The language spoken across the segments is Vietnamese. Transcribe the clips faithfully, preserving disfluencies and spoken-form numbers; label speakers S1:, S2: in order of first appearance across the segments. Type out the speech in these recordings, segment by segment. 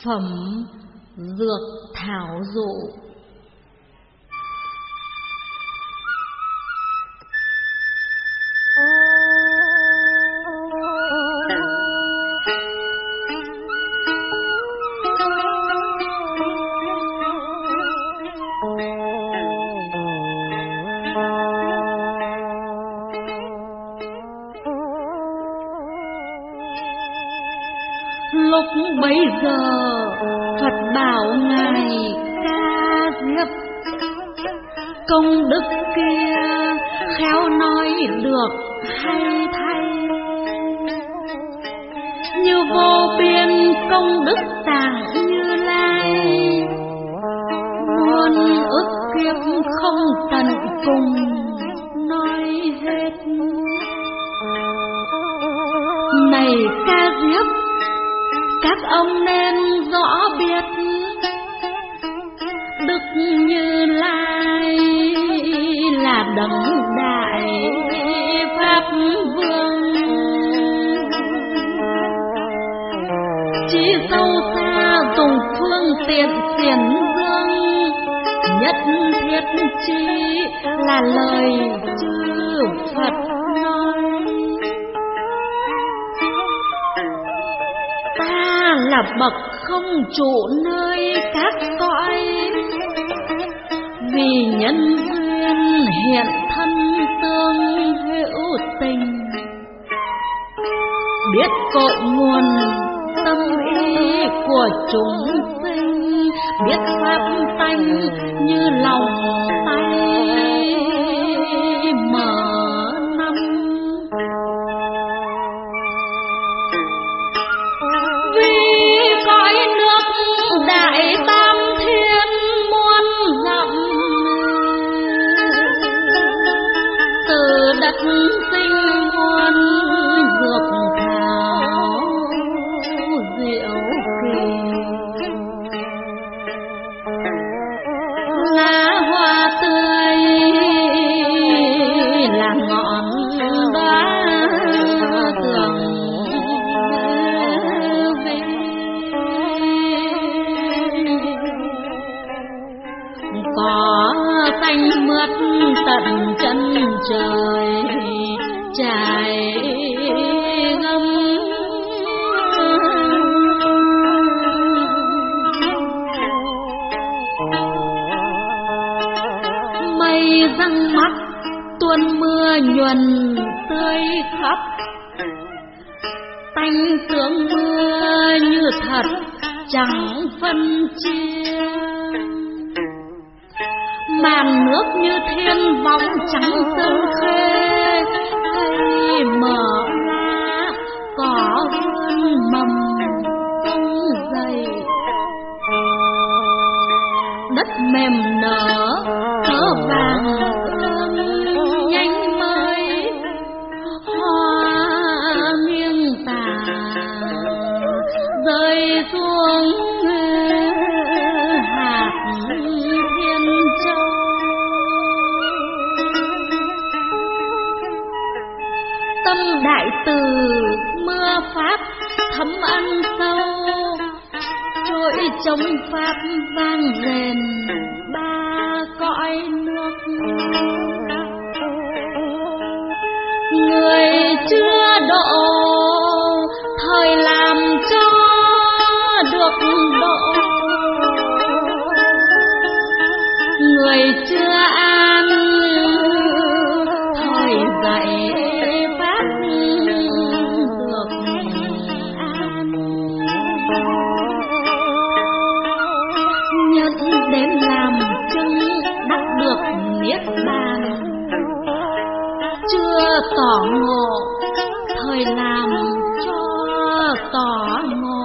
S1: Phẩm Dược Thảo Dụ. Lúc bấy giờ Phật bảo ngài Ca Diếp, công đức kia khéo nói được hay thay, như vô biên công đức tạng Như Lai, muôn ức kiếp không tận cùng nói hết. Này Ca Diếp, các ông nên rõ biết, Đức Như Lai là đấng đại pháp vương, chỉ sâu xa dùng phương tiện xiển dương, nhất thiết chi là lời chư Phật nói. Ta là bậc không trụ nơi các cõi, vì nhân duyên hiện thân tương hữu tình, biết cội nguồn tâm ý của chúng sinh, biết pháp tánh như lòng tay mở năm. Vì cõi nước đại tam thiên muôn dặm, từ đất sinh muôn dược thảo diệu kỳ, lá hoa tươi là ngọn đóa tường vi, có xanh mướt tận chân trời trải ngâm, mây răng mắt tuôn mưa nhuần tươi khắp, tanh tướng mưa như thật chẳng phân chia, màn nước như thiên võng trắng sơn khê, cây mở lá cỏ vươn mầm tung dày, đất mềm nở cỡ vàng ươm nhanh mới, hoa nghiêng tà rơi xuống hạt Thiên Châu. Tâm đại từ mưa pháp thấm ân sâu, trôi chống pháp vang rền ba cõi nước. Người chưa độ thời làm cho được độ, người chưa an thời dạy pháp được an. Nhân đến làm chứng đắc được niết bàn, chưa tỏ ngộ thời làm cho tỏ ngộ.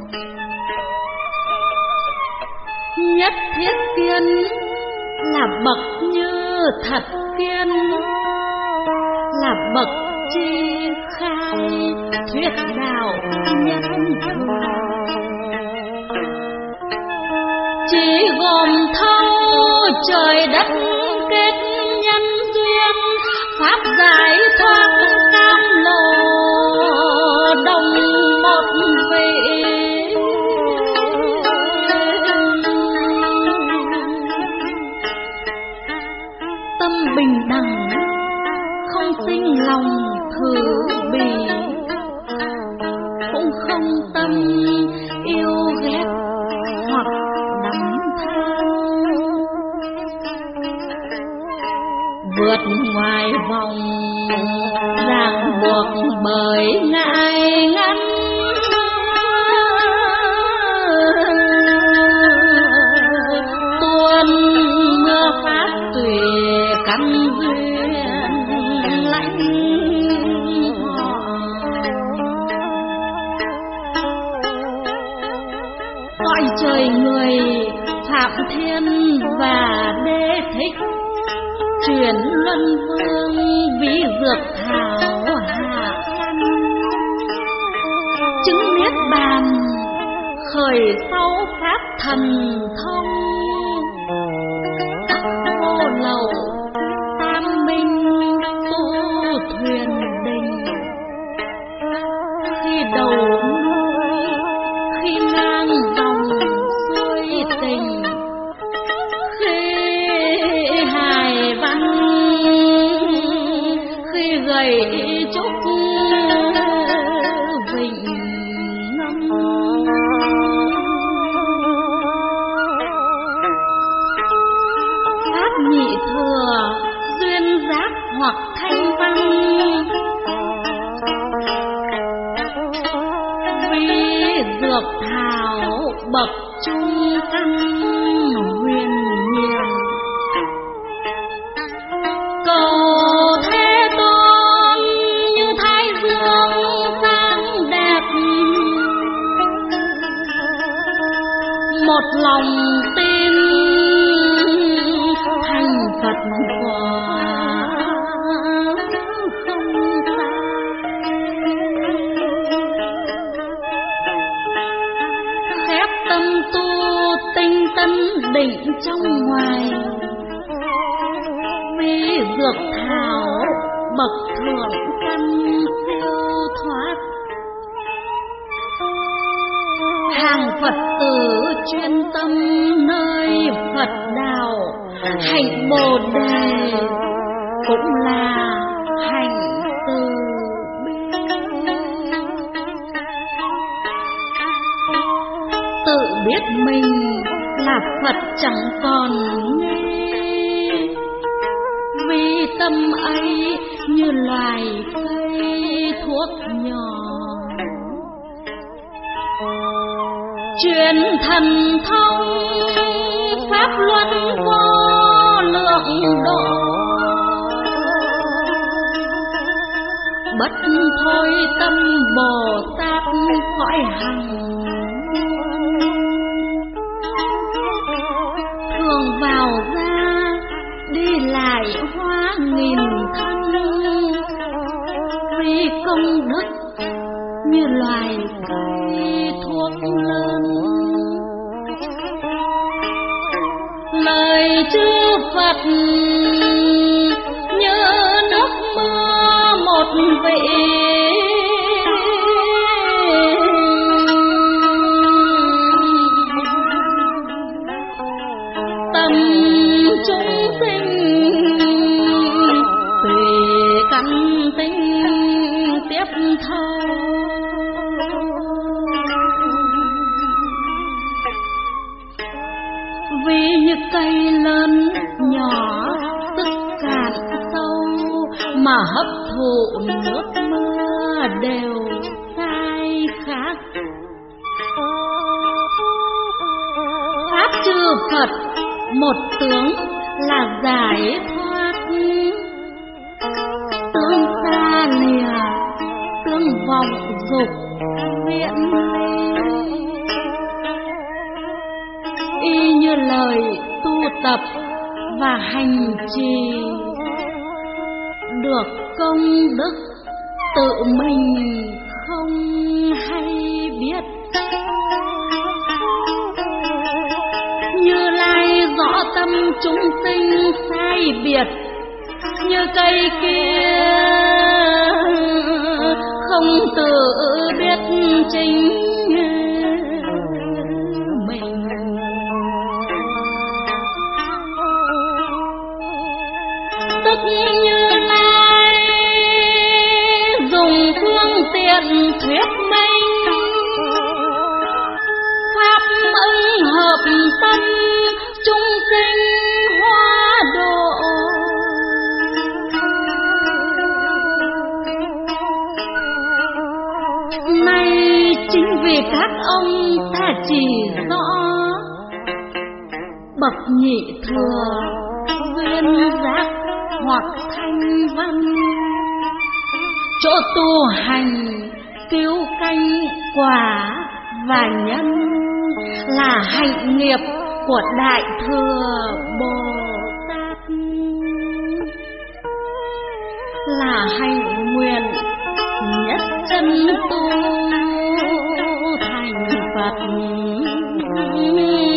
S1: Nhất thiết kiên là bậc như thật kiên, là bậc chi khai thuyết đạo nhân thường, chỉ gồm thâu trời đất kết nhân duyên, pháp giải thoát cam lộ đồng một vị. bình đẳng, không sinh lòng thử bì, cũng không tâm yêu ghét hoặc đắm than, vượt ngoài vòng ràng buộc bởi ngại ngăn, tuôn mưa phát tùy căn duyên lãnh họ, gọi trời người Phạm Thiên và Đế Thích, truyền luân vương ví dược thảo hạ sanh, chứng niết bàn khởi sau pháp thần thông, các vô lậu tam minh tu thuyền đình, khi đầu núi khi ngang dòng xuôi tình, khi hài văn khi gầy trúc vịnh ngâm, pháp nhị thừa duyên giác hoặc thanh văn, vi dược thảo bậc trung căn huyền nhiệm, cầu Thế Tôn như thái dương sáng đẹp, một lòng tin thành Phật quả không xa, khép tâm tu tinh tấn định trong ngoài, vi dược thảo bậc thượng căn siêu thoát, hàng Phật tử chuyên tâm nơi Phật đạo, hạnh Bồ Đề cũng là hạnh từ bi, tự biết mình là Phật chẳng còn nghi, vì tâm ấy như loài cây thuốc nhỏ, truyền thần thông pháp luân vô lượng độ, bất thôi tâm Bồ Tát cõi hằng, thường vào ra đi lại hóa nghìn thân, vì công đức như loài cây thuốc lớn, lời chư Phật như nước mưa một vị, tâm chúng sinh tùy căn tính tiếp thâu, vì như cây lớn nhỏ sức cạn sâu, mà hấp thụ nước mưa đều sai khác, pháp chư Phật một tướng là giải thoát, tương xa lìa tương vọng dục viễn ly, y như lời tu tập và hành trì, được công đức tự mình không hay biết, Như Lai rõ tâm chúng sinh sai biệt, như cây kia không tự biết chính mình. sức Như Lai dùng phương tiện thuyết minh, pháp ứng hợp tâm chúng sinh hóa độ. Nay chính vì các ông ta chỉ rõ bậc nhị thừa duyên giác hoặc thanh văn, chỗ tu hành cứu canh quả và nhân là hạnh nghiệp của Đại Thừa Bồ Tát, là hạnh nguyện nhất chân tu thành Phật.